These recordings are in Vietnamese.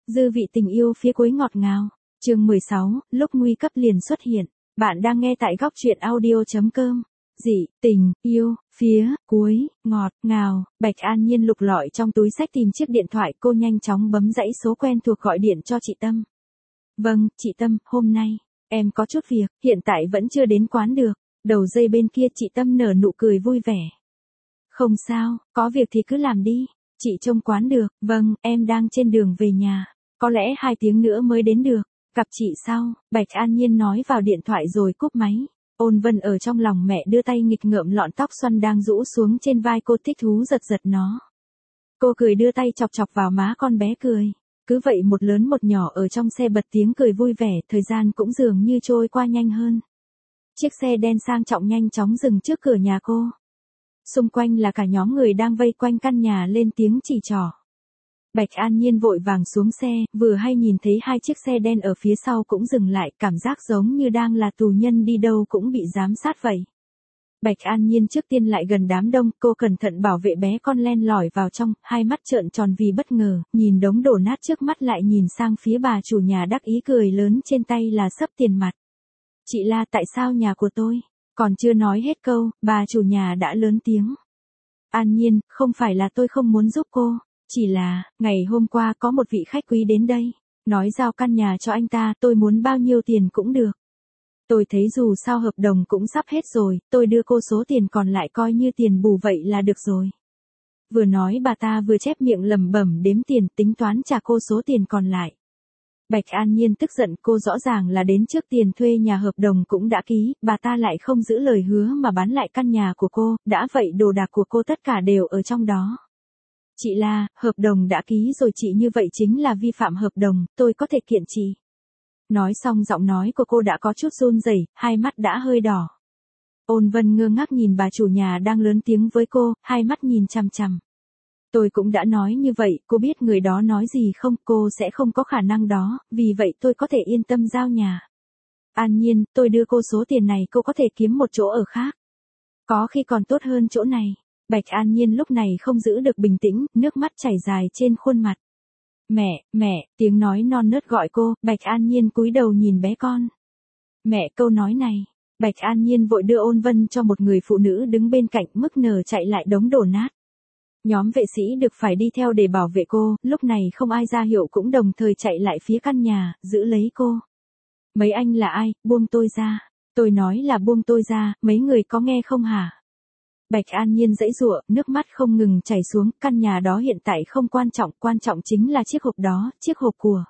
Dư vị tình yêu phía cuối ngọt ngào. Chương 16, lúc nguy cấp liền xuất hiện. Bạn đang nghe tại góc truyện audio.com. Dị, tình, yêu, phía, cuối, ngọt, ngào. Bạch An Nhiên lục lọi trong túi xách tìm chiếc điện thoại, cô nhanh chóng bấm dãy số quen thuộc gọi điện cho chị Tâm. Vâng, chị Tâm, hôm nay, em có chút việc, hiện tại vẫn chưa đến quán được. Đầu dây bên kia chị Tâm nở nụ cười vui vẻ. Không sao, có việc thì cứ làm đi. Chị trông quán được, vâng, em đang trên đường về nhà. Có lẽ 2 tiếng nữa mới đến được. Gặp chị sau, Bạch An Nhiên nói vào điện thoại rồi cúp máy. Ôn Vân ở trong lòng mẹ đưa tay nghịch ngợm lọn tóc xoăn đang rũ xuống trên vai cô, thích thú giật giật nó. Cô cười đưa tay chọc chọc vào má con bé cười. Cứ vậy một lớn một nhỏ ở trong xe bật tiếng cười vui vẻ, thời gian cũng dường như trôi qua nhanh hơn. Chiếc xe đen sang trọng nhanh chóng dừng trước cửa nhà cô. Xung quanh là cả nhóm người đang vây quanh căn nhà lên tiếng chỉ trỏ. Bạch An Nhiên vội vàng xuống xe, vừa hay nhìn thấy 2 chiếc xe đen ở phía sau cũng dừng lại, cảm giác giống như đang là tù nhân đi đâu cũng bị giám sát vậy. Bạch An Nhiên trước tiên lại gần đám đông, cô cẩn thận bảo vệ bé con len lỏi vào trong, hai mắt trợn tròn vì bất ngờ, nhìn đống đổ nát trước mắt lại nhìn sang phía bà chủ nhà đắc ý cười lớn, trên tay là xấp tiền mặt. Chị La, tại sao nhà của tôi? Còn chưa nói hết câu, bà chủ nhà đã lớn tiếng. An Nhiên, không phải là tôi không muốn giúp cô. Chỉ là, ngày hôm qua có một vị khách quý đến đây, nói giao căn nhà cho anh ta, tôi muốn bao nhiêu tiền cũng được. Tôi thấy dù sao hợp đồng cũng sắp hết rồi, tôi đưa cô số tiền còn lại coi như tiền bù vậy là được rồi. Vừa nói bà ta vừa chép miệng lẩm bẩm đếm tiền, tính toán trả cô số tiền còn lại. Bạch An Nhiên tức giận, cô rõ ràng là đến trước tiền thuê nhà, hợp đồng cũng đã ký, bà ta lại không giữ lời hứa mà bán lại căn nhà của cô, đã vậy đồ đạc của cô tất cả đều ở trong đó. Chị La, hợp đồng đã ký rồi chị, như vậy chính là vi phạm hợp đồng, tôi có thể kiện chị. Nói xong giọng nói của cô đã có chút run rẩy, hai mắt đã hơi đỏ. Ôn Vân ngơ ngác nhìn bà chủ nhà đang lớn tiếng với cô, hai mắt nhìn chằm chằm. Tôi cũng đã nói như vậy, cô biết người đó nói gì không, cô sẽ không có khả năng đó, vì vậy tôi có thể yên tâm giao nhà. An Nhiên, tôi đưa cô số tiền này, cô có thể kiếm một chỗ ở khác. Có khi còn tốt hơn chỗ này. Bạch An Nhiên lúc này không giữ được bình tĩnh, nước mắt chảy dài trên khuôn mặt. Mẹ, tiếng nói non nớt gọi cô, Bạch An Nhiên cúi đầu nhìn bé con. Mẹ, câu nói này. Bạch An Nhiên vội đưa Ôn Vân cho một người phụ nữ đứng bên cạnh, mức nở chạy lại đống đổ nát. Nhóm vệ sĩ được phải đi theo để bảo vệ cô, lúc này không ai ra hiệu cũng đồng thời chạy lại phía căn nhà, giữ lấy cô. Mấy anh là ai, buông tôi ra. Tôi nói là buông tôi ra, mấy người có nghe không hả? Bạch An Nhiên giãy giụa, nước mắt không ngừng chảy xuống, căn nhà đó hiện tại không quan trọng chính là chiếc hộp đó, chiếc hộp của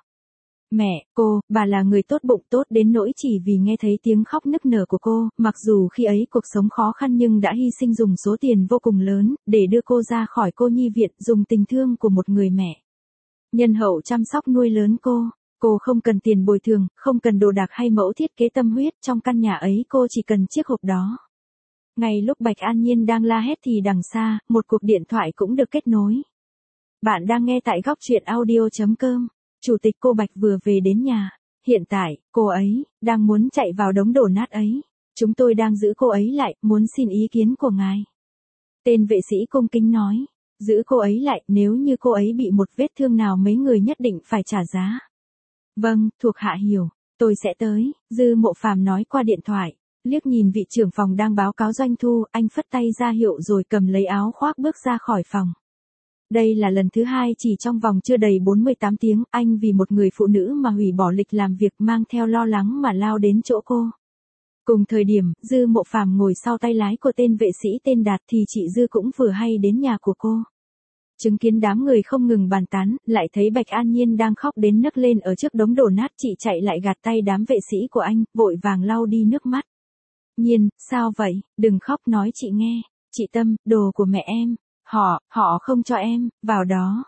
mẹ, bà là người tốt bụng tốt đến nỗi chỉ vì nghe thấy tiếng khóc nức nở của cô, mặc dù khi ấy cuộc sống khó khăn nhưng đã hy sinh dùng số tiền vô cùng lớn, để đưa cô ra khỏi cô nhi viện, dùng tình thương của một người mẹ nhân hậu chăm sóc nuôi lớn cô không cần tiền bồi thường, không cần đồ đạc hay mẫu thiết kế tâm huyết, trong căn nhà ấy cô chỉ cần chiếc hộp đó. Ngay lúc Bạch An Nhiên đang la hét thì đằng xa, một cuộc điện thoại cũng được kết nối. Bạn đang nghe tại góc truyện audio.com. Chủ tịch cô Bạch vừa về đến nhà. Hiện tại, cô ấy đang muốn chạy vào đống đổ nát ấy. Chúng tôi đang giữ cô ấy lại, muốn xin ý kiến của ngài. Tên vệ sĩ cung kính nói. Giữ cô ấy lại, nếu như cô ấy bị một vết thương nào mấy người nhất định phải trả giá. Vâng, thuộc hạ hiểu, tôi sẽ tới, Dư Mộ Phàm nói qua điện thoại. Liếc nhìn vị trưởng phòng đang báo cáo doanh thu, anh phất tay ra hiệu rồi cầm lấy áo khoác bước ra khỏi phòng. Đây là lần thứ 2 chỉ trong vòng chưa đầy 48 tiếng, anh vì một người phụ nữ mà hủy bỏ lịch làm việc, mang theo lo lắng mà lao đến chỗ cô. Cùng thời điểm, Dư Mộ Phàm ngồi sau tay lái của tên vệ sĩ tên Đạt thì chị Dư cũng vừa hay đến nhà của cô. Chứng kiến đám người không ngừng bàn tán, lại thấy Bạch An Nhiên đang khóc đến nấc lên ở trước đống đổ nát, chị chạy lại gạt tay đám vệ sĩ của anh, vội vàng lau đi nước mắt. Nhiên, sao vậy, đừng khóc, nói chị nghe. Chị Tâm, đồ của mẹ em. Họ không cho em, vào đó,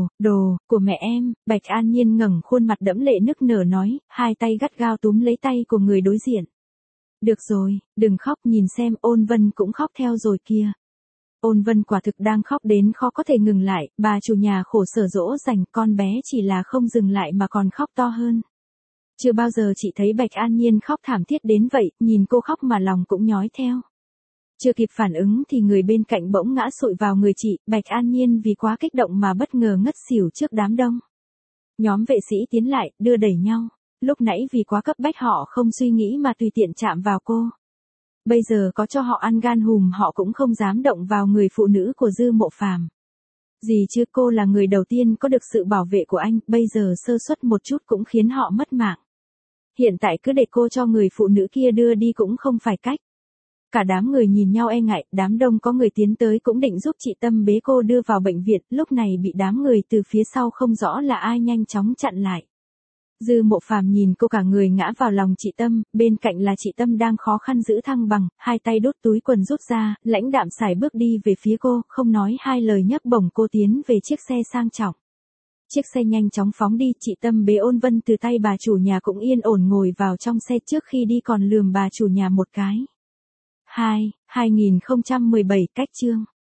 đồ của mẹ em. Bạch An Nhiên ngẩng khuôn mặt đẫm lệ nức nở nói, hai tay gắt gao túm lấy tay của người đối diện. Được rồi, đừng khóc, nhìn xem, Ôn Vân cũng khóc theo rồi kia. Ôn Vân quả thực đang khóc đến khó có thể ngừng lại, bà chủ nhà khổ sở dỗ dành, con bé chỉ là không dừng lại mà còn khóc to hơn. Chưa bao giờ chị thấy Bạch An Nhiên khóc thảm thiết đến vậy, nhìn cô khóc mà lòng cũng nhói theo. Chưa kịp phản ứng thì người bên cạnh bỗng ngã sụi vào người chị, Bạch An Nhiên vì quá kích động mà bất ngờ ngất xỉu trước đám đông. Nhóm vệ sĩ tiến lại, đưa đẩy nhau. Lúc nãy vì quá cấp bách họ không suy nghĩ mà tùy tiện chạm vào cô. Bây giờ có cho họ ăn gan hùm họ cũng không dám động vào người phụ nữ của Dư Mộ Phàm. Gì chứ, cô là người đầu tiên có được sự bảo vệ của anh, bây giờ sơ suất một chút cũng khiến họ mất mạng. Hiện tại cứ để cô cho người phụ nữ kia đưa đi cũng không phải cách. Cả đám người nhìn nhau e ngại, đám đông có người tiến tới cũng định giúp chị Tâm bế cô đưa vào bệnh viện, lúc này bị đám người từ phía sau không rõ là ai nhanh chóng chặn lại. Dư Mộ Phàm nhìn cô cả người ngã vào lòng chị Tâm, bên cạnh là chị Tâm đang khó khăn giữ thăng bằng, hai tay đút túi quần rút ra, lãnh đạm sải bước đi về phía cô, không nói hai lời nhấc bổng cô tiến về chiếc xe sang trọng. Chiếc xe nhanh chóng phóng đi, chị Tâm bế Ôn Vân từ tay bà chủ nhà cũng yên ổn ngồi vào trong xe, trước khi đi còn lườm bà chủ nhà một cái. 2017 cách chương